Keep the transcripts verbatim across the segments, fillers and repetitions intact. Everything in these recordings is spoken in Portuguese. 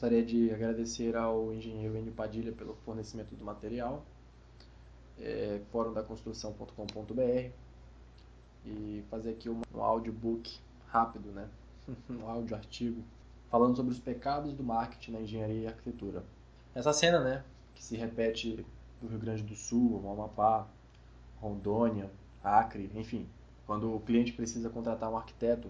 Gostaria de agradecer ao engenheiro Enio Padilha pelo fornecimento do material, é, fórum da construção ponto com ponto br, e fazer aqui um, um audiobook rápido, né? um áudio artigo, falando sobre os pecados do marketing na engenharia e arquitetura. Essa cena, né, que se repete do Rio Grande do Sul, Amapá, Rondônia, Acre, enfim, quando o cliente precisa contratar um arquiteto,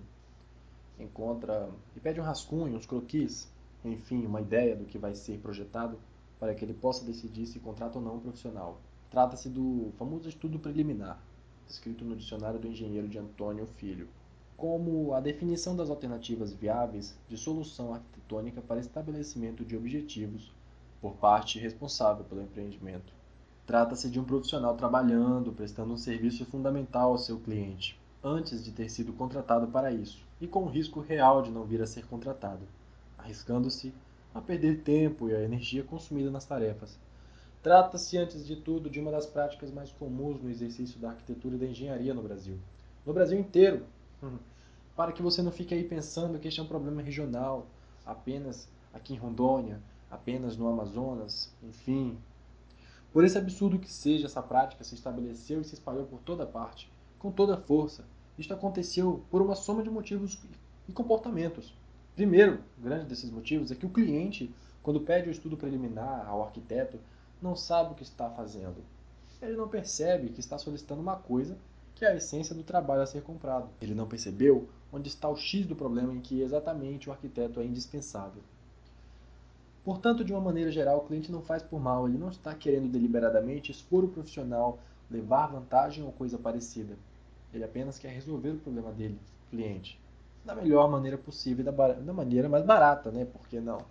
encontra e pede um rascunho, uns croquis, enfim, uma ideia do que vai ser projetado para que ele possa decidir se contrata ou não um profissional. Trata-se do famoso estudo preliminar, escrito no dicionário do engenheiro de Antônio Filho, como a definição das alternativas viáveis de solução arquitetônica para estabelecimento de objetivos por parte responsável pelo empreendimento. Trata-se de um profissional trabalhando, prestando um serviço fundamental ao seu cliente, antes de ter sido contratado para isso, e com o risco real de não vir a ser contratado, arriscando-se a perder tempo e a energia consumida nas tarefas. Trata-se, antes de tudo, de uma das práticas mais comuns no exercício da arquitetura e da engenharia no Brasil. No Brasil inteiro. Para que você não fique aí pensando que este é um problema regional, apenas aqui em Rondônia, apenas no Amazonas, enfim. Por esse absurdo que seja, essa prática se estabeleceu e se espalhou por toda parte, com toda força. Isto aconteceu por uma soma de motivos e comportamentos. Primeiro, o grande desses motivos é que o cliente, quando pede o estudo preliminar ao arquiteto, não sabe o que está fazendo. Ele não percebe que está solicitando uma coisa que é a essência do trabalho a ser comprado. Ele não percebeu onde está o X do problema em que exatamente o arquiteto é indispensável. Portanto, de uma maneira geral, o cliente não faz por mal, ele não está querendo deliberadamente expor o profissional, levar vantagem ou coisa parecida. Ele apenas quer resolver o problema dele, cliente, da melhor maneira possível e da, da maneira mais barata, né? Por que não?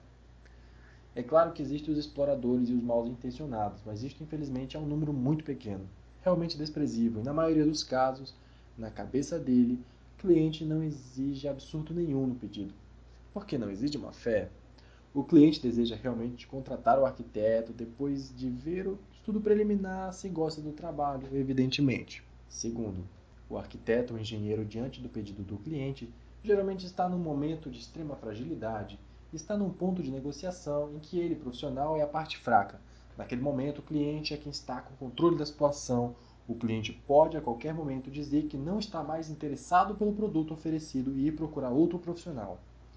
É claro que existem os exploradores e os mal intencionados, mas isto infelizmente é um número muito pequeno, realmente desprezível, e na maioria dos casos, na cabeça dele, o cliente não exige absurdo nenhum no pedido. Por que não exige uma fé? O cliente deseja realmente contratar o arquiteto depois de ver o estudo preliminar se gosta do trabalho, evidentemente. Segundo, o arquiteto ou engenheiro, diante do pedido do cliente, geralmente está num momento de extrema fragilidade, está num ponto de negociação em que ele, profissional, é a parte fraca. Naquele momento, o cliente é quem está com o controle da situação. O cliente pode, a qualquer momento, dizer que não está mais interessado pelo produto oferecido e ir procurar outro profissional.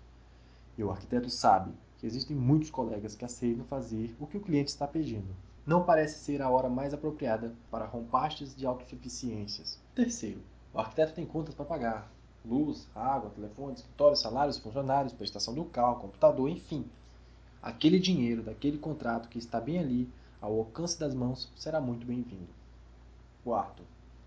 E o arquiteto sabe que existem muitos colegas que aceitam fazer o que o cliente está pedindo. Não parece ser a hora mais apropriada para rompastes de autossuficiências. Terceiro, o arquiteto tem contas para pagar. Luz, água, telefone, escritório, salários, funcionários, prestação do carro, computador, enfim. Aquele dinheiro daquele contrato que está bem ali, ao alcance das mãos, será muito bem-vindo. Quarto,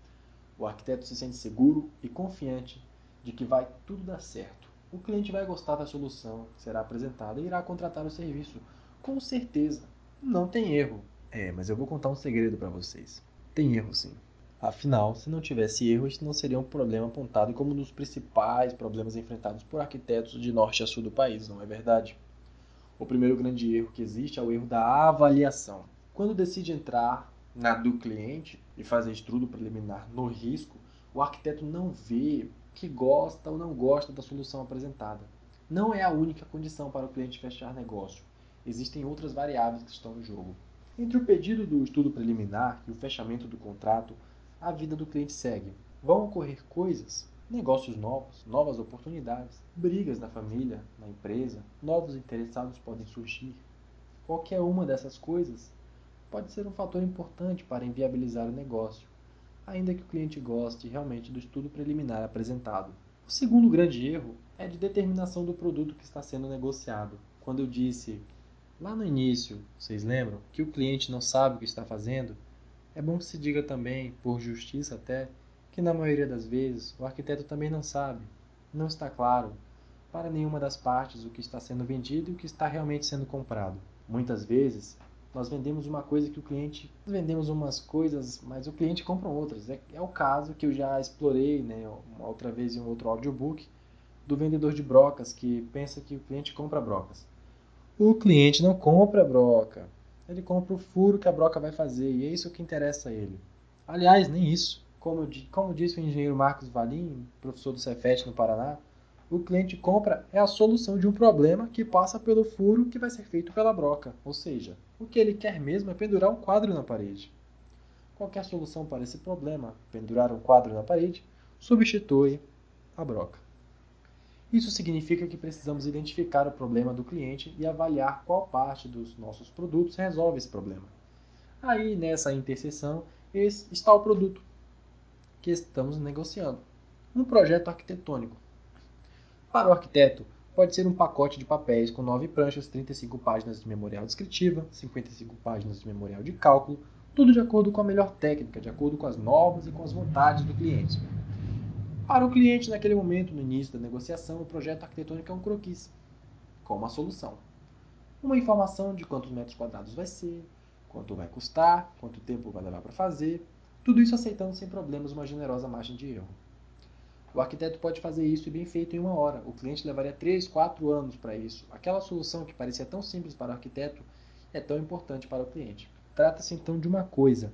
o arquiteto se sente seguro e confiante de que vai tudo dar certo. O cliente vai gostar da solução que será apresentada e irá contratar o serviço. Com certeza. Não tem erro. É, mas eu vou contar um segredo para vocês. Tem erro sim. Afinal, se não tivesse erro, este não seria um problema apontado como um dos principais problemas enfrentados por arquitetos de norte a sul do país, não é verdade? O primeiro grande erro que existe é o erro da avaliação. Quando decide entrar na do cliente e fazer estudo preliminar no risco, o arquiteto não vê que gosta ou não gosta da solução apresentada. Não é a única condição para o cliente fechar negócio. Existem outras variáveis que estão no jogo. Entre o pedido do estudo preliminar e o fechamento do contrato, a vida do cliente segue. Vão ocorrer coisas, negócios novos, novas oportunidades, brigas na família, na empresa, novos interessados podem surgir. Qualquer uma dessas coisas pode ser um fator importante para inviabilizar o negócio, ainda que o cliente goste realmente do estudo preliminar apresentado. O segundo grande erro é de determinação do produto que está sendo negociado. Quando eu disse lá no início, vocês lembram, que o cliente não sabe o que está fazendo, é bom que se diga também, por justiça até, que na maioria das vezes o arquiteto também não sabe, não está claro para nenhuma das partes o que está sendo vendido e o que está realmente sendo comprado. Muitas vezes nós vendemos uma coisa que o cliente... Nós vendemos umas coisas, mas o cliente compra outras. É, é o caso que eu já explorei, né, uma outra vez em um outro audiobook, do vendedor de brocas que pensa que o cliente compra brocas. O cliente não compra a broca. Ele compra o furo que a broca vai fazer e é isso que interessa a ele. Aliás, nem isso. Como, como disse o engenheiro Marcos Valim, professor do Cefet no Paraná, O cliente compra é a solução de um problema que passa pelo furo que vai ser feito pela broca. Ou seja, o que ele quer mesmo é pendurar um quadro na parede. Qualquer solução para esse problema, pendurar um quadro na parede, substitui a broca. Isso significa que precisamos identificar o problema do cliente e avaliar qual parte dos nossos produtos resolve esse problema. Aí, nessa interseção, está o produto que estamos negociando. Um projeto arquitetônico. Para o arquiteto, pode ser um pacote de papéis com nove pranchas, trinta e cinco páginas de memorial descritiva, cinquenta e cinco páginas de memorial de cálculo, tudo de acordo com a melhor técnica, de acordo com as normas e com as vontades do cliente. Para o cliente, naquele momento, no início da negociação, o projeto arquitetônico é um croquis, com uma solução. Uma informação de quantos metros quadrados vai ser, quanto vai custar, quanto tempo vai levar para fazer, tudo isso aceitando sem problemas uma generosa margem de erro. O arquiteto pode fazer isso e bem feito em uma hora. O cliente levaria três, quatro anos para isso. Aquela solução que parecia tão simples para o arquiteto é tão importante para o cliente. Trata-se então de uma coisa: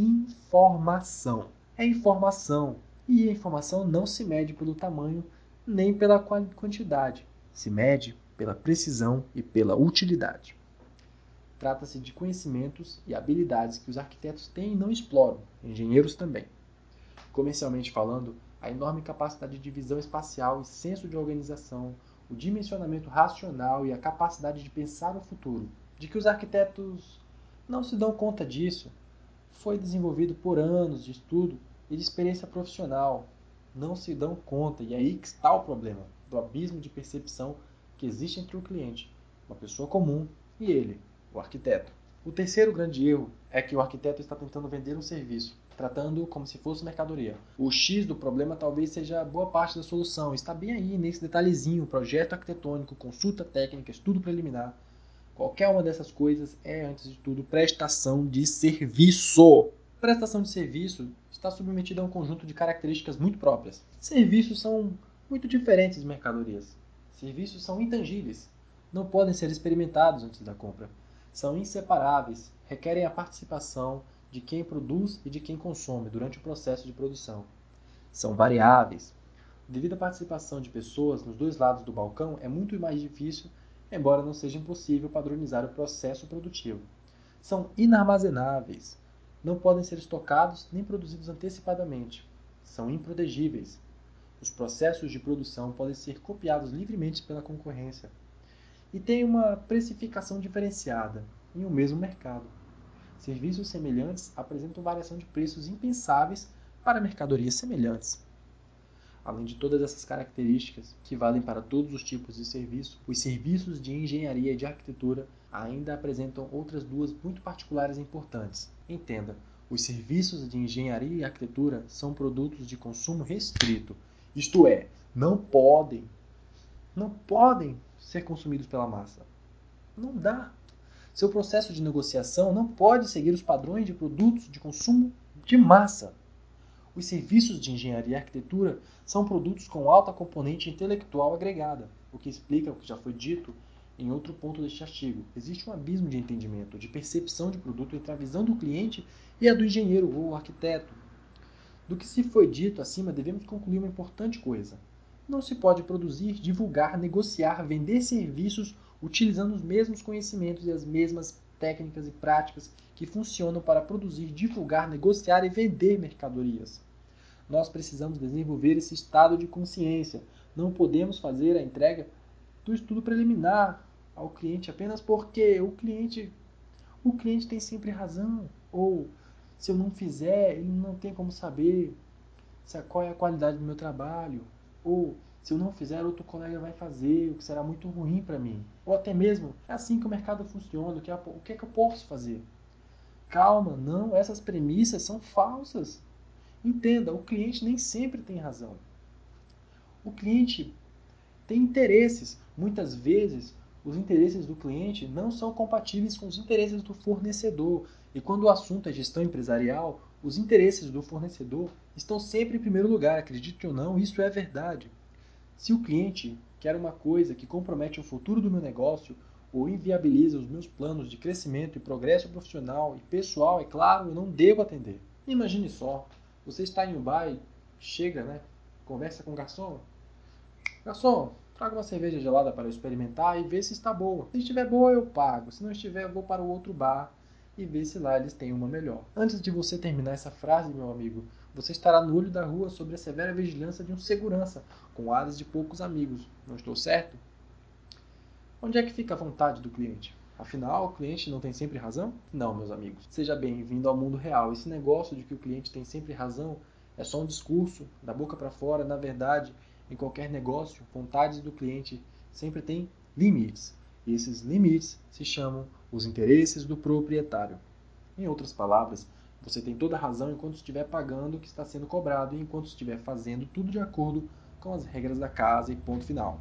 informação. É informação. E a informação não se mede pelo tamanho nem pela quantidade. Se mede pela precisão e pela utilidade. Trata-se de conhecimentos e habilidades que os arquitetos têm e não exploram, engenheiros também. Comercialmente falando, a enorme capacidade de visão espacial e senso de organização, o dimensionamento racional e a capacidade de pensar o futuro, de que os arquitetos não se dão conta disso, foi desenvolvido por anos de estudo e de experiência profissional. Não se dão conta, e é aí que está o problema, do abismo de percepção que existe entre o cliente, uma pessoa comum, e ele, o arquiteto. O terceiro grande erro é que o arquiteto está tentando vender um serviço, tratando-o como se fosse mercadoria. O X do problema talvez seja boa parte da solução, está bem aí nesse detalhezinho, projeto arquitetônico, consulta técnica, estudo preliminar. Qualquer uma dessas coisas é, antes de tudo, prestação de serviço. Prestação de serviço está submetida a um conjunto de características muito próprias. Serviços são muito diferentes de mercadorias. Serviços são intangíveis, não podem ser experimentados antes da compra. São inseparáveis, requerem a participação de quem produz e de quem consome durante o processo de produção. São variáveis. Devido à participação de pessoas nos dois lados do balcão, é muito mais difícil, embora não seja impossível, padronizar o processo produtivo. São inarmazenáveis. Não podem ser estocados nem produzidos antecipadamente. São improtegíveis. Os processos de produção podem ser copiados livremente pela concorrência. E têm uma precificação diferenciada em um mesmo mercado. Serviços semelhantes apresentam variação de preços impensáveis para mercadorias semelhantes. Além de todas essas características, que valem para todos os tipos de serviço, os serviços de engenharia e de arquitetura ainda apresentam outras duas muito particulares e importantes. Entenda, os serviços de engenharia e arquitetura são produtos de consumo restrito, isto é, não podem, não podem ser consumidos pela massa. Não dá. Seu processo de negociação não pode seguir os padrões de produtos de consumo de massa. Os serviços de engenharia e arquitetura são produtos com alta componente intelectual agregada, o que explica o que já foi dito em outro ponto deste artigo. Existe um abismo de entendimento, de percepção de produto entre a visão do cliente e a do engenheiro ou arquiteto. Do que se foi dito acima, devemos concluir uma importante coisa. Não se pode produzir, divulgar, negociar, vender serviços utilizando os mesmos conhecimentos e as mesmas técnicas e práticas que funcionam para produzir, divulgar, negociar e vender mercadorias. Nós precisamos desenvolver esse estado de consciência. Não podemos fazer a entrega do estudo preliminar ao cliente apenas porque o cliente, o cliente tem sempre razão. Ou, se eu não fizer, ele não tem como saber qual é a qualidade do meu trabalho. Ou, se eu não fizer, outro colega vai fazer, o que será muito ruim para mim. Ou até mesmo, é assim que o mercado funciona, o que é que eu posso fazer? Calma, não, essas premissas são falsas. Entenda, o cliente nem sempre tem razão. O cliente tem interesses. Muitas vezes, os interesses do cliente não são compatíveis com os interesses do fornecedor. E quando o assunto é gestão empresarial, os interesses do fornecedor estão sempre em primeiro lugar. Acredite ou não, isso é verdade. Se o cliente quer uma coisa que compromete o futuro do meu negócio ou inviabiliza os meus planos de crescimento e progresso profissional e pessoal, é claro, eu não devo atender. Imagine só, você está em um bar e chega, né? Conversa com o garçom. Garçom, traga uma cerveja gelada para eu experimentar e ver se está boa. Se estiver boa, eu pago. Se não estiver, eu vou para o outro bar e ver se lá eles têm uma melhor. Antes de você terminar essa frase, meu amigo, você estará no olho da rua sob a severa vigilância de um segurança, com ares de poucos amigos. Não estou certo? Onde é que fica a vontade do cliente? Afinal, o cliente não tem sempre razão? Não, meus amigos. Seja bem-vindo ao mundo real. Esse negócio de que o cliente tem sempre razão é só um discurso, da boca para fora. Na verdade, em qualquer negócio, vontades do cliente sempre têm limites. E esses limites se chamam os interesses do proprietário. Em outras palavras, você tem toda a razão enquanto estiver pagando o que está sendo cobrado e enquanto estiver fazendo tudo de acordo com as regras da casa e ponto final.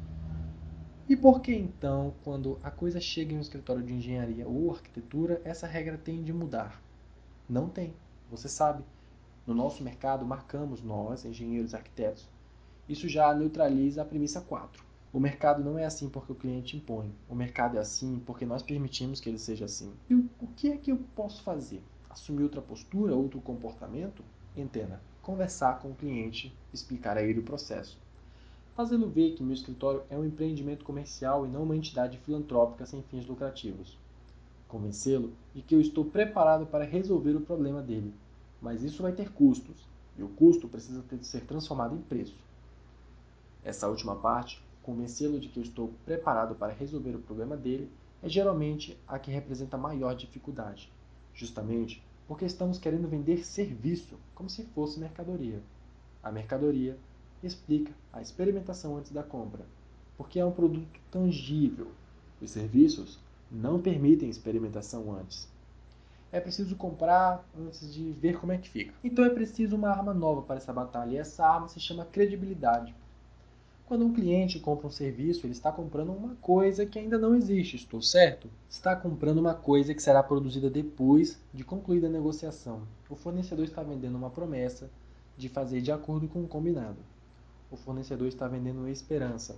E por que então, quando a coisa chega em um escritório de engenharia ou arquitetura, essa regra tem de mudar? Não tem. Você sabe, no nosso mercado marcamos nós, engenheiros e arquitetos. Isso já neutraliza a premissa quatro. O mercado não é assim porque o cliente impõe. O mercado é assim porque nós permitimos que ele seja assim. E o que é que eu posso fazer? Assumir outra postura, outro comportamento? Entenda. Conversar com o cliente, explicar a ele o processo. Fazê-lo ver que meu escritório é um empreendimento comercial e não uma entidade filantrópica sem fins lucrativos. Convencê-lo de que eu estou preparado para resolver o problema dele, mas isso vai ter custos, e o custo precisa ter de ser transformado em preço. Essa última parte, convencê-lo de que eu estou preparado para resolver o problema dele, é geralmente a que representa maior dificuldade, justamente porque estamos querendo vender serviço como se fosse mercadoria. A mercadoria explica a experimentação antes da compra, porque é um produto tangível. Os serviços não permitem experimentação antes. É preciso comprar antes de ver como é que fica. Então é preciso uma arma nova para essa batalha, e essa arma se chama credibilidade. Quando um cliente compra um serviço, ele está comprando uma coisa que ainda não existe, estou certo? Está comprando uma coisa que será produzida depois de concluída a negociação. O fornecedor está vendendo uma promessa de fazer de acordo com o combinado. O fornecedor está vendendo esperança.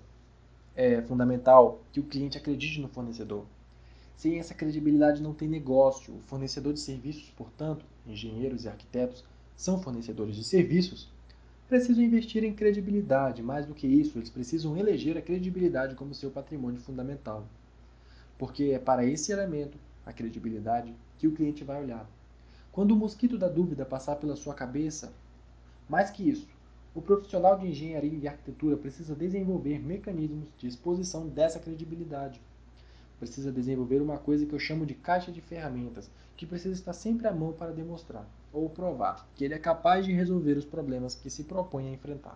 É fundamental que o cliente acredite no fornecedor. Sem essa credibilidade não tem negócio. O fornecedor de serviços, portanto, engenheiros e arquitetos são fornecedores de serviços, precisam investir em credibilidade. Mais do que isso, eles precisam eleger a credibilidade como seu patrimônio fundamental. Porque é para esse elemento, a credibilidade, que o cliente vai olhar. Quando o mosquito da dúvida passar pela sua cabeça, mais que isso, o profissional de engenharia e arquitetura precisa desenvolver mecanismos de exposição dessa credibilidade. Precisa desenvolver uma coisa que eu chamo de caixa de ferramentas, que precisa estar sempre à mão para demonstrar, ou provar, que ele é capaz de resolver os problemas que se propõe a enfrentar.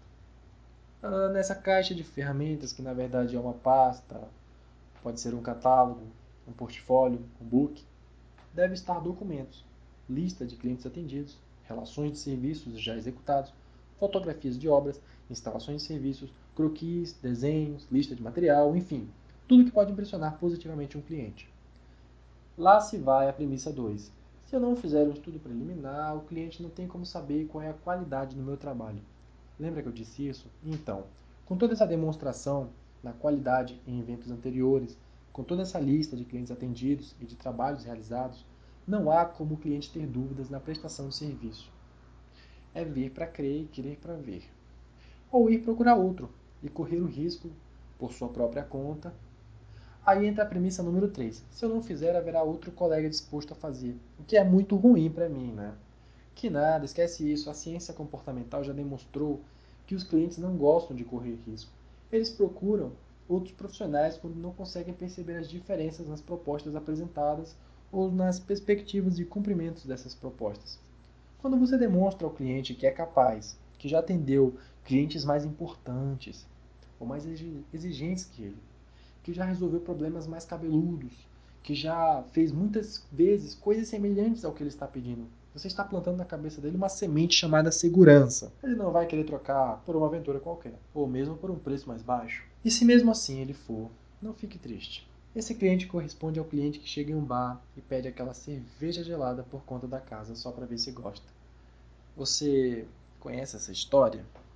Ah, nessa caixa de ferramentas, que na verdade é uma pasta, pode ser um catálogo, um portfólio, um book, deve estar documentos, lista de clientes atendidos, relações de serviços já executados, fotografias de obras, instalações de serviços, croquis, desenhos, lista de material, enfim, tudo que pode impressionar positivamente um cliente. Lá se vai a premissa dois. Se eu não fizer um estudo preliminar, o cliente não tem como saber qual é a qualidade do meu trabalho. Lembra que eu disse isso? Então, com toda essa demonstração na qualidade em eventos anteriores, com toda essa lista de clientes atendidos e de trabalhos realizados, não há como o cliente ter dúvidas na prestação do serviço. É ver para crer e crer para ver. Ou ir procurar outro e correr o risco, por sua própria conta. Aí entra a premissa número três. Se eu não fizer, haverá outro colega disposto a fazer. O que é muito ruim para mim, né? Que nada, esquece isso. A ciência comportamental já demonstrou que os clientes não gostam de correr risco. Eles procuram outros profissionais quando não conseguem perceber as diferenças nas propostas apresentadas ou nas perspectivas de cumprimento dessas propostas. Quando você demonstra ao cliente que é capaz, que já atendeu clientes mais importantes ou mais exigentes que ele, que já resolveu problemas mais cabeludos, que já fez muitas vezes coisas semelhantes ao que ele está pedindo, você está plantando na cabeça dele uma semente chamada segurança. Ele não vai querer trocar por uma aventura qualquer, ou mesmo por um preço mais baixo. E se mesmo assim ele for, não fique triste. Esse cliente corresponde ao cliente que chega em um bar e pede aquela cerveja gelada por conta da casa só para ver se gosta. Você conhece essa história?